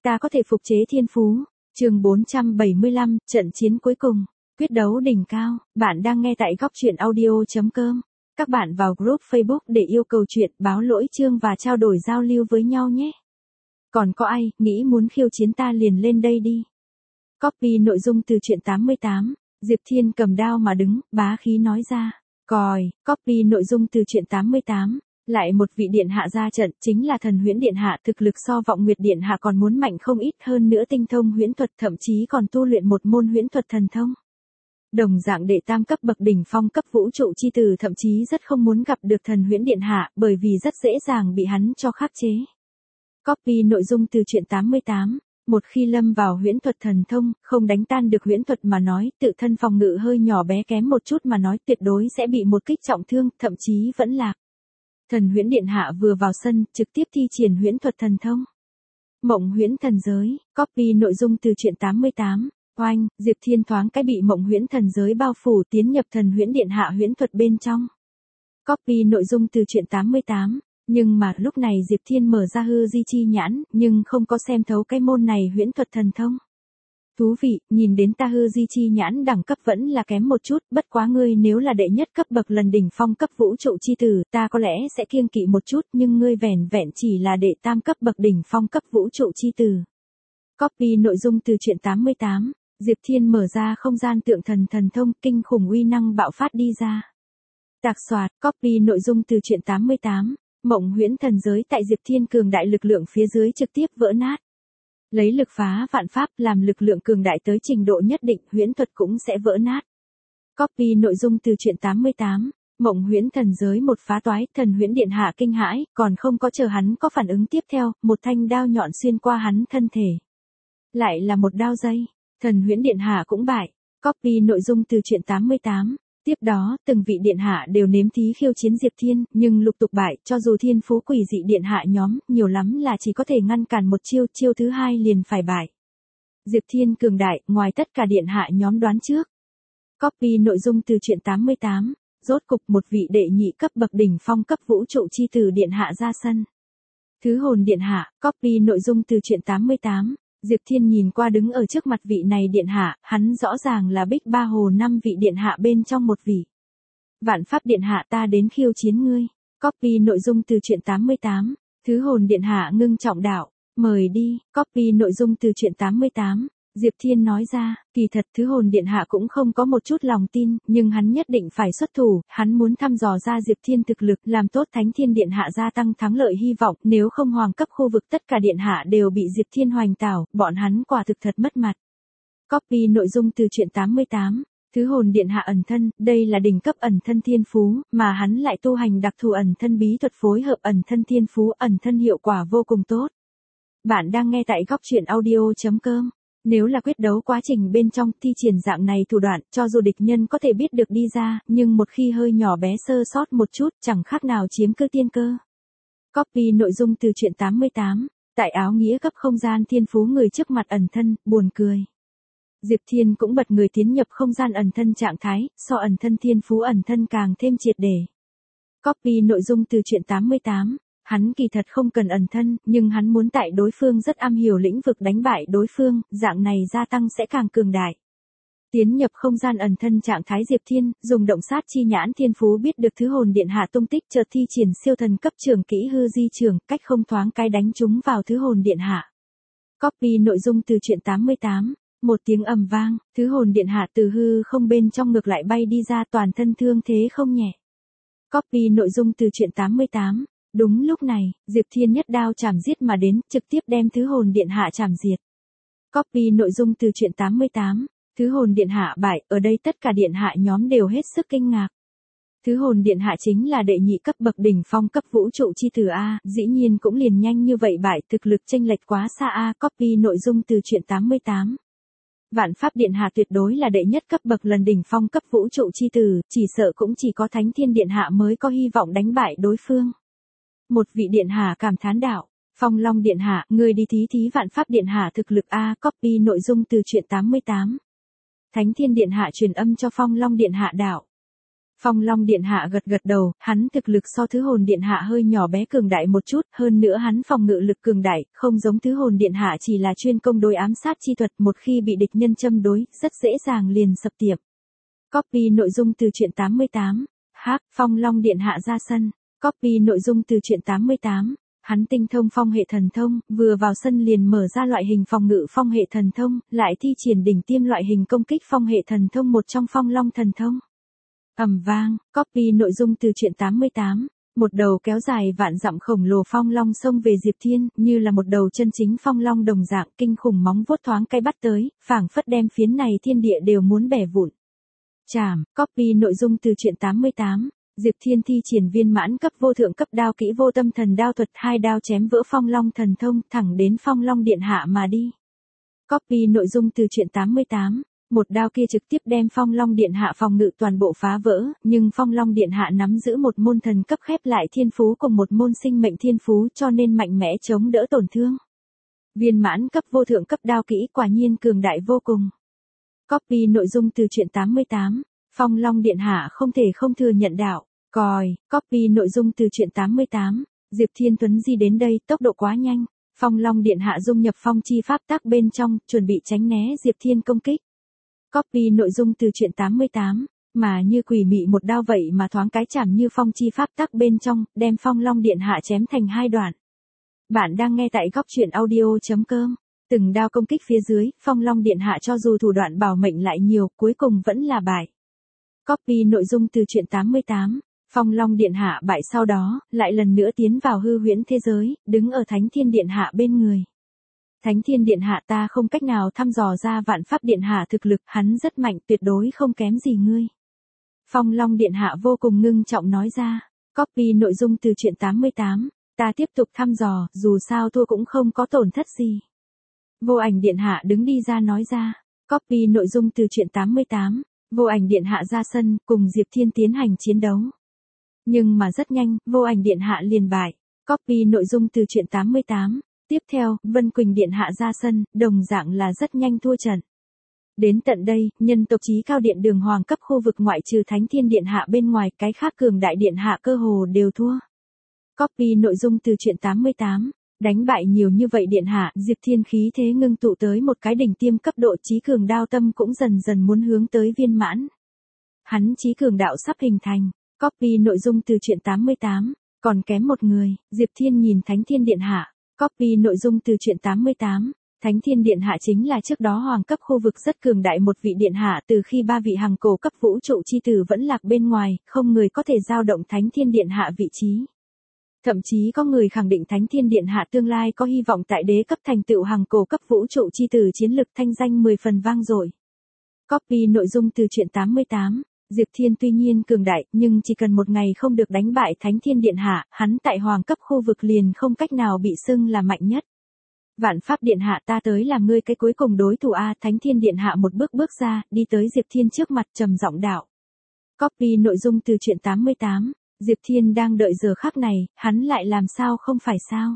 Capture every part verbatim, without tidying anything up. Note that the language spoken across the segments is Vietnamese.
ta có thể phục chế thiên phú. Chương bốn trăm bảy mươi lăm, trận chiến cuối cùng. Quyết đấu đỉnh cao. Bạn đang nghe tại góc truyện audio chấm com. Các bạn vào group Facebook để yêu cầu chuyện, báo lỗi chương và trao đổi giao lưu với nhau nhé. Còn có ai nghĩ muốn khiêu chiến ta liền lên đây đi. Copy nội dung từ truyện tám mươi tám. Diệp Thiên cầm đao mà đứng, bá khí nói ra. Còi, copy nội dung từ truyện tám mươi tám. Lại một vị điện hạ ra trận, chính là Thần Huyễn Điện Hạ, thực lực so Vọng Nguyệt Điện Hạ còn muốn mạnh không ít, hơn nữa tinh thông huyễn thuật, thậm chí còn tu luyện một môn huyễn thuật thần thông. Đồng dạng đệ tam cấp bậc đỉnh phong cấp vũ trụ chi tử, thậm chí rất không muốn gặp được Thần Huyễn Điện Hạ, bởi vì rất dễ dàng bị hắn cho khắc chế. Copy nội dung từ truyện tám mươi tám. Một khi lâm vào huyễn thuật thần thông, không đánh tan được huyễn thuật mà nói, tự thân phòng ngự hơi nhỏ bé kém một chút mà nói, tuyệt đối sẽ bị một kích trọng thương, thậm chí vẫn lạc. Thần Huyễn Điện Hạ vừa vào sân, trực tiếp thi triển huyễn thuật thần thông. Mộng huyễn thần giới, copy nội dung từ truyện tám mươi tám. Oanh, Diệp Thiên thoáng cái bị mộng huyễn thần giới bao phủ, tiến nhập Thần Huyễn Điện Hạ huyễn thuật bên trong. Copy nội dung từ truyện tám mươi tám. Nhưng mà lúc này Diệp Thiên mở ra hư di chi nhãn, nhưng không có xem thấu cái môn này huyễn thuật thần thông. Thú vị, nhìn đến ta hư di chi nhãn đẳng cấp vẫn là kém một chút, bất quá ngươi nếu là đệ nhất cấp bậc lần đỉnh phong cấp vũ trụ chi tử, ta có lẽ sẽ kiêng kỵ một chút, nhưng ngươi vẻn vẹn chỉ là đệ tam cấp bậc đỉnh phong cấp vũ trụ chi tử. Copy nội dung từ truyện tám mươi tám. Diệp Thiên mở ra không gian tượng thần thần thông, kinh khủng uy năng bạo phát đi ra. Tạc soạt, copy nội dung từ truyện tám mươi tám. Mộng huyễn thần giới tại Diệp Thiên cường đại lực lượng phía dưới trực tiếp vỡ nát. Lấy lực phá vạn pháp, làm lực lượng cường đại tới trình độ nhất định, huyễn thuật cũng sẽ vỡ nát. Copy nội dung từ truyện tám mươi tám. Mộng huyễn thần giới một phá toái, Thần Huyễn Điện Hạ kinh hãi, còn không có chờ hắn có phản ứng tiếp theo, một thanh đao nhọn xuyên qua hắn thân thể. Lại là một đao dây, Thần Huyễn Điện Hạ cũng bại. Copy nội dung từ truyện tám mươi tám. Tiếp đó, từng vị điện hạ đều nếm thí khiêu chiến Diệp Thiên, nhưng lục tục bại, cho dù thiên phú quỷ dị điện hạ nhóm, nhiều lắm là chỉ có thể ngăn cản một chiêu, chiêu thứ hai liền phải bại. Diệp Thiên cường đại, ngoài tất cả điện hạ nhóm đoán trước. Copy nội dung từ truyện tám mươi tám. Rốt cục một vị đệ nhị cấp bậc đỉnh phong cấp vũ trụ chi tử điện hạ ra sân. Thứ hồn điện hạ, copy nội dung từ truyện tám mươi tám. Diệp Thiên nhìn qua đứng ở trước mặt vị này điện hạ, hắn rõ ràng là Bích Ba Hồ năm vị điện hạ bên trong một vị. Vạn Pháp Điện Hạ, ta đến khiêu chiến ngươi. Copy nội dung từ truyện tám mươi tám. Thứ hồn điện hạ ngưng trọng đạo, mời đi. Copy nội dung từ truyện tám mươi tám. Diệp Thiên nói ra, kỳ thật thứ hồn điện hạ cũng không có một chút lòng tin, nhưng hắn nhất định phải xuất thủ, hắn muốn thăm dò ra Diệp Thiên thực lực, làm tốt Thánh Thiên Điện Hạ gia tăng thắng lợi hy vọng, nếu không hoàng cấp khu vực tất cả điện hạ đều bị Diệp Thiên hoành tảo, bọn hắn quả thực thật mất mặt. Copy nội dung từ truyện tám mươi tám. Thứ hồn điện hạ ẩn thân, đây là đỉnh cấp ẩn thân thiên phú, mà hắn lại tu hành đặc thù ẩn thân bí thuật phối hợp ẩn thân thiên phú, ẩn thân hiệu quả vô cùng tốt. Bạn đang nghe tại góc truyện audio chấm com. Nếu là quyết đấu quá trình bên trong thi triển dạng này thủ đoạn, cho dù địch nhân có thể biết được đi ra, nhưng một khi hơi nhỏ bé sơ sót một chút, chẳng khác nào chiếm cơ tiên cơ. Copy nội dung từ truyện tám mươi tám. Tại áo nghĩa cấp không gian thiên phú người trước mặt ẩn thân, buồn cười. Diệp Thiên cũng bật người tiến nhập không gian ẩn thân trạng thái, so ẩn thân thiên phú ẩn thân càng thêm triệt để. Copy nội dung từ truyện tám mươi tám. Hắn kỳ thật không cần ẩn thân, nhưng hắn muốn tại đối phương rất am hiểu lĩnh vực đánh bại đối phương, dạng này gia tăng sẽ càng cường đại. Tiến nhập không gian ẩn thân trạng thái Diệp Thiên, dùng động sát chi nhãn thiên phú biết được thứ hồn điện hạ tung tích, chợt thi triển siêu thần cấp trường kỹ hư di trường, cách không thoáng cái đánh trúng vào thứ hồn điện hạ. Copy nội dung từ truyện tám mươi tám. Một tiếng ầm vang, thứ hồn điện hạ từ hư không bên trong ngược lại bay đi ra, toàn thân thương thế không nhẹ. Copy nội dung từ truyện tám mươi tám. Đúng lúc này, Diệp Thiên nhất đao chảm giết mà đến, trực tiếp đem thứ hồn điện hạ chảm diệt. Copy nội dung từ truyện tám mươi tám. Thứ hồn điện hạ bại, ở đây tất cả điện hạ nhóm đều hết sức kinh ngạc. Thứ hồn điện hạ chính là đệ nhị cấp bậc đỉnh phong cấp vũ trụ chi tử A, dĩ nhiên cũng liền nhanh như vậy bại, thực lực chênh lệch quá xa A. Copy nội dung từ truyện tám mươi tám. Vạn Pháp Điện Hạ tuyệt đối là đệ nhất cấp bậc lần đỉnh phong cấp vũ trụ chi tử, chỉ sợ cũng chỉ có Thánh Thiên Điện Hạ mới có hy vọng đánh bại đối phương. Một vị điện hạ cảm thán đạo, Phong Long Điện Hạ, người đi thí thí Vạn Pháp Điện Hạ thực lực A. Copy nội dung từ truyện tám mươi tám. Thánh Thiên Điện Hạ truyền âm cho Phong Long Điện Hạ đạo. Phong Long Điện Hạ gật gật đầu, hắn thực lực so Thứ Hồn Điện Hạ hơi nhỏ bé cường đại một chút, hơn nữa hắn phòng ngự lực cường đại, không giống Thứ Hồn Điện Hạ chỉ là chuyên công đối ám sát chi thuật, một khi bị địch nhân châm đối, rất dễ dàng liền sập tiệm. Copy nội dung từ truyện tám mươi tám. Hắc, Phong Long Điện Hạ ra sân. Copy nội dung từ truyện tám mươi tám. Hắn tinh thông phong hệ thần thông, vừa vào sân liền mở ra loại hình phòng ngự phong hệ thần thông, lại thi triển đỉnh tiêm loại hình công kích phong hệ thần thông một trong Phong Long thần thông. Ầm vang, copy nội dung từ truyện tám mươi tám. Một đầu kéo dài vạn dặm khổng lồ phong long xông về Diệp Thiên, như là một đầu chân chính phong long đồng dạng, kinh khủng móng vuốt thoáng cái bắt tới, phảng phất đem phiến này thiên địa đều muốn bẻ vụn. Chảm, copy nội dung từ truyện tám mươi tám. Diệp Thiên thi triển viên mãn cấp vô thượng cấp đao kỹ vô tâm thần đao thuật, hai đao chém vỡ phong long thần thông, thẳng đến Phong Long Điện Hạ mà đi. Copy nội dung từ truyện tám mươi tám. Một đao kia trực tiếp đem Phong Long Điện Hạ phòng ngự toàn bộ phá vỡ, nhưng Phong Long Điện Hạ nắm giữ một môn thần cấp khép lại thiên phú cùng một môn sinh mệnh thiên phú, cho nên mạnh mẽ chống đỡ tổn thương. Viên mãn cấp vô thượng cấp đao kỹ quả nhiên cường đại vô cùng. Copy nội dung từ truyện tám mươi tám. Phong Long Điện Hạ không thể không thừa nhận đạo. Còi, copy nội dung từ truyện tám mươi tám. Diệp Thiên Tuấn di đến đây, tốc độ quá nhanh. Phong Long Điện Hạ dung nhập phong chi pháp tắc bên trong, chuẩn bị tránh né Diệp Thiên công kích. Copy nội dung từ truyện tám mươi tám. Mà như quỷ mị một đao vậy mà thoáng cái chạm như phong chi pháp tắc bên trong, đem Phong Long Điện Hạ chém thành hai đoạn. Bạn đang nghe tại góc truyện audio.com. Từng đao công kích phía dưới, Phong Long Điện Hạ cho dù thủ đoạn bảo mệnh lại nhiều, cuối cùng vẫn là bại. Copy nội dung từ truyện tám mươi tám. Phong Long Điện Hạ bại sau đó, lại lần nữa tiến vào hư huyễn thế giới, đứng ở Thánh Thiên Điện Hạ bên người. Thánh Thiên Điện Hạ, ta không cách nào thăm dò ra Vạn Pháp Điện Hạ thực lực, hắn rất mạnh, tuyệt đối không kém gì ngươi. Phong Long Điện Hạ vô cùng ngưng trọng nói ra. Copy nội dung từ truyện tám mươi tám. Ta tiếp tục thăm dò, dù sao thua cũng không có tổn thất gì. Vô Ảnh Điện Hạ đứng đi ra nói ra. Copy nội dung từ truyện tám mươi tám. Vô Ảnh Điện Hạ ra sân, cùng Diệp Thiên tiến hành chiến đấu. Nhưng mà rất nhanh, Vô Ảnh Điện Hạ liền bại. Copy nội dung từ truyện tám mươi tám. Tiếp theo, Vân Quỳnh Điện Hạ ra sân, đồng dạng là rất nhanh thua trận. Đến tận đây, nhân tộc chí cao điện đường hoàng cấp khu vực ngoại trừ Thánh Thiên Điện Hạ bên ngoài, cái khác cường đại điện hạ cơ hồ đều thua. Copy nội dung từ truyện tám mươi tám. Đánh bại nhiều như vậy điện hạ, Diệp Thiên khí thế ngưng tụ tới một cái đỉnh tiêm cấp độ, chí cường đao tâm cũng dần dần muốn hướng tới viên mãn. Hắn chí cường đạo sắp hình thành. Copy nội dung từ truyện tám mươi tám. Còn kém một người, Diệp Thiên nhìn Thánh Thiên Điện Hạ. Copy nội dung từ truyện tám mươi tám. Thánh Thiên Điện Hạ chính là trước đó hoàng cấp khu vực rất cường đại một vị điện hạ, từ khi ba vị hằng cổ cấp vũ trụ chi tử vẫn lạc bên ngoài, không người có thể dao động Thánh Thiên Điện Hạ vị trí. Thậm chí có người khẳng định Thánh Thiên Điện Hạ tương lai có hy vọng tại đế cấp thành tựu hằng cổ cấp vũ trụ chi tử, chiến lực thanh danh mười phần vang dội. Copy nội dung từ truyện tám mươi tám. Diệp Thiên tuy nhiên cường đại, nhưng chỉ cần một ngày không được đánh bại Thánh Thiên Điện Hạ, hắn tại hoàng cấp khu vực liền không cách nào bị xưng là mạnh nhất. Vạn Pháp Điện Hạ, ta tới làm ngươi cái cuối cùng đối thủ a. Thánh Thiên Điện Hạ một bước bước ra, đi tới Diệp Thiên trước mặt trầm giọng đạo. Copy nội dung từ truyện tám mươi tám. Diệp Thiên đang đợi giờ khắc này, hắn lại làm sao không phải sao?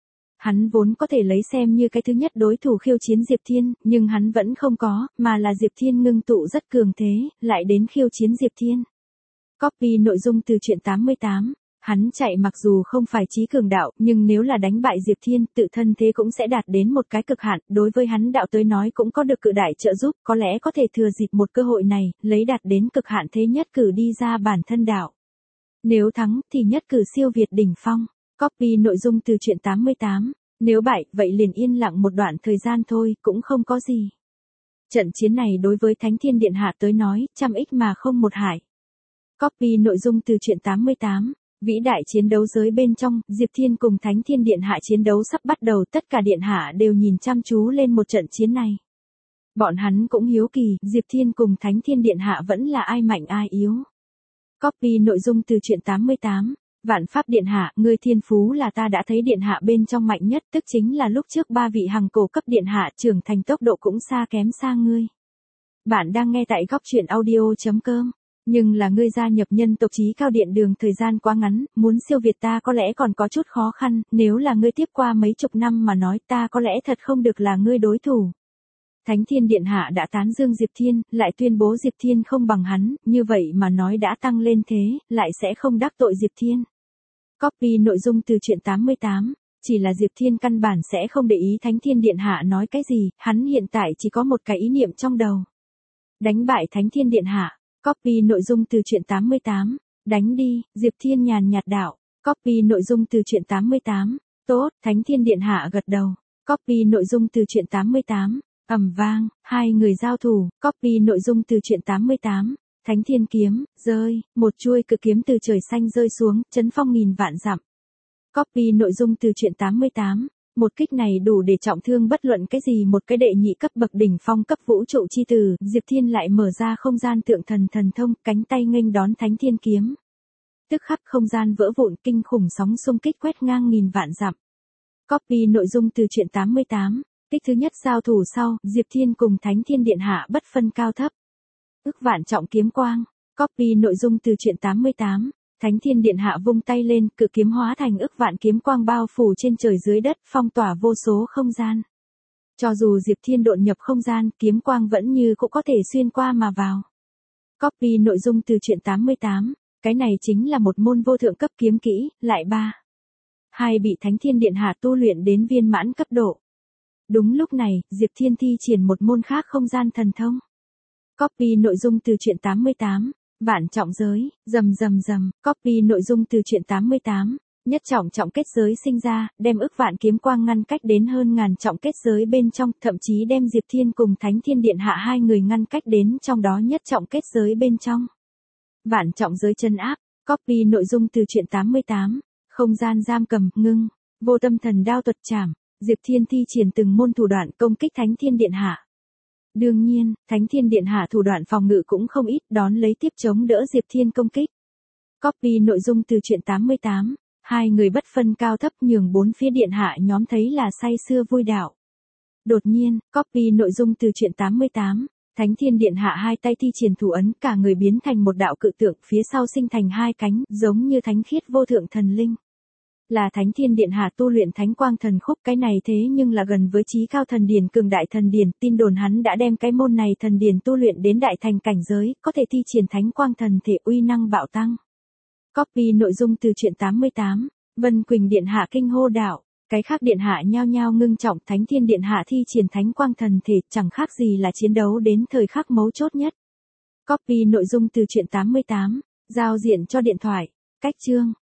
Hắn vốn có thể lấy xem như cái thứ nhất đối thủ khiêu chiến Diệp Thiên, nhưng hắn vẫn không có, mà là Diệp Thiên ngưng tụ rất cường thế, lại đến khiêu chiến Diệp Thiên. Copy nội dung từ truyện tám mươi tám. Hắn chạy mặc dù không phải chí cường đạo, nhưng nếu là đánh bại Diệp Thiên, tự thân thế cũng sẽ đạt đến một cái cực hạn, đối với hắn đạo tới nói cũng có được cự đại trợ giúp, có lẽ có thể thừa dịp một cơ hội này, lấy đạt đến cực hạn thế nhất cử đi ra bản thân đạo. Nếu thắng, thì nhất cử siêu việt đỉnh phong. Copy nội dung từ truyện tám mươi tám. Nếu bại, vậy liền yên lặng một đoạn thời gian thôi, cũng không có gì. Trận chiến này đối với Thánh Thiên Điện Hạ tới nói, trăm ích mà không một hại. Copy nội dung từ truyện tám mươi tám. Vĩ đại chiến đấu giới bên trong, Diệp Thiên cùng Thánh Thiên Điện Hạ chiến đấu sắp bắt đầu, tất cả điện hạ đều nhìn chăm chú lên một trận chiến này. Bọn hắn cũng hiếu kỳ, Diệp Thiên cùng Thánh Thiên Điện Hạ vẫn là ai mạnh ai yếu. Copy nội dung từ truyện tám mươi tám. Vạn Pháp Điện Hạ, ngươi thiên phú là ta đã thấy điện hạ bên trong mạnh nhất, tức chính là lúc trước ba vị hằng cổ cấp điện hạ trưởng thành tốc độ cũng xa kém xa ngươi. Bạn đang nghe tại góc truyện audio.com. Nhưng là ngươi gia nhập nhân tộc chí cao điện đường thời gian quá ngắn, muốn siêu việt ta có lẽ còn có chút khó khăn, nếu là ngươi tiếp qua mấy chục năm mà nói ta có lẽ thật không được là ngươi đối thủ. Thánh Thiên Điện Hạ đã tán dương Diệp Thiên, lại tuyên bố Diệp Thiên không bằng hắn, như vậy mà nói đã tăng lên thế, lại sẽ không đắc tội Diệp Thiên. Copy nội dung từ truyện tám mươi tám, chỉ là Diệp Thiên căn bản sẽ không để ý Thánh Thiên Điện Hạ nói cái gì, hắn hiện tại chỉ có một cái ý niệm trong đầu. Đánh bại Thánh Thiên Điện Hạ. Copy nội dung từ truyện tám mươi tám, đánh đi, Diệp Thiên nhàn nhạt đạo. Copy nội dung từ truyện tám mươi tám, tốt, Thánh Thiên Điện Hạ gật đầu. Copy nội dung từ truyện tám mươi tám, ầm vang, hai người giao thủ. Copy nội dung từ truyện tám mươi tám, Thánh Thiên Kiếm, rơi, một chuôi cự kiếm từ trời xanh rơi xuống, chấn phong nghìn vạn dặm. Copy nội dung từ truyện tám mươi tám, một kích này đủ để trọng thương bất luận cái gì một cái đệ nhị cấp bậc đỉnh phong cấp vũ trụ chi tử, Diệp Thiên lại mở ra không gian tượng thần thần thông, cánh tay nghênh đón Thánh Thiên Kiếm. Tức khắc không gian vỡ vụn, kinh khủng sóng xung kích quét ngang nghìn vạn dặm. Copy nội dung từ truyện tám mươi tám, kích thứ nhất giao thủ sau, Diệp Thiên cùng Thánh Thiên Điện Hạ bất phân cao thấp. Ức vạn trọng kiếm quang. Copy nội dung từ truyện tám mươi tám, Thánh Thiên Điện Hạ vung tay lên, cự kiếm hóa thành ức vạn kiếm quang bao phủ trên trời dưới đất, phong tỏa vô số không gian. Cho dù Diệp Thiên độn nhập không gian, kiếm quang vẫn như cũng có thể xuyên qua mà vào. Copy nội dung từ truyện tám mươi tám, cái này chính là một môn vô thượng cấp kiếm kỹ, lại ba. Hai bị Thánh Thiên Điện Hạ tu luyện đến viên mãn cấp độ. Đúng lúc này, Diệp Thiên thi triển một môn khác không gian thần thông. Copy nội dung từ truyện tám mươi tám, vạn trọng giới, rầm rầm rầm. Copy nội dung từ truyện tám mươi tám, nhất trọng trọng kết giới sinh ra, đem ức vạn kiếm quang ngăn cách đến hơn ngàn trọng kết giới bên trong, thậm chí đem Diệp Thiên cùng Thánh Thiên Điện Hạ hai người ngăn cách đến trong đó nhất trọng kết giới bên trong. Vạn trọng giới chân áp. Copy nội dung từ truyện tám mươi tám, không gian giam cầm, ngưng, vô tâm thần đao tuật chảm. Diệp Thiên thi triển từng môn thủ đoạn công kích Thánh Thiên Điện Hạ. Đương nhiên, Thánh Thiên Điện Hạ thủ đoạn phòng ngự cũng không ít, đón lấy tiếp chống đỡ Diệp Thiên công kích. Copy nội dung từ truyện tám mươi tám, hai người bất phân cao thấp nhường bốn phía điện hạ nhóm thấy là say sưa vui đạo. Đột nhiên, copy nội dung từ truyện tám mươi tám, Thánh Thiên Điện Hạ hai tay thi triển thủ ấn, cả người biến thành một đạo cự tượng, phía sau sinh thành hai cánh, giống như thánh khiết vô thượng thần linh. Là Thánh Thiên Điện Hạ tu luyện Thánh Quang Thần Khúc, cái này thế nhưng là gần với chí cao thần điển cường đại thần điển, tin đồn hắn đã đem cái môn này thần điển tu luyện đến đại thành cảnh giới, có thể thi triển Thánh Quang Thần Thể, uy năng bạo tăng. Copy nội dung từ truyện tám mươi tám, Vân Quỳnh Điện Hạ kinh hô đạo, cái khác điện hạ nhao nhao ngưng trọng, Thánh Thiên Điện Hạ thi triển Thánh Quang Thần Thể, chẳng khác gì là chiến đấu đến thời khắc mấu chốt nhất. Copy nội dung từ truyện tám mươi tám, giao diện cho điện thoại, cách chương.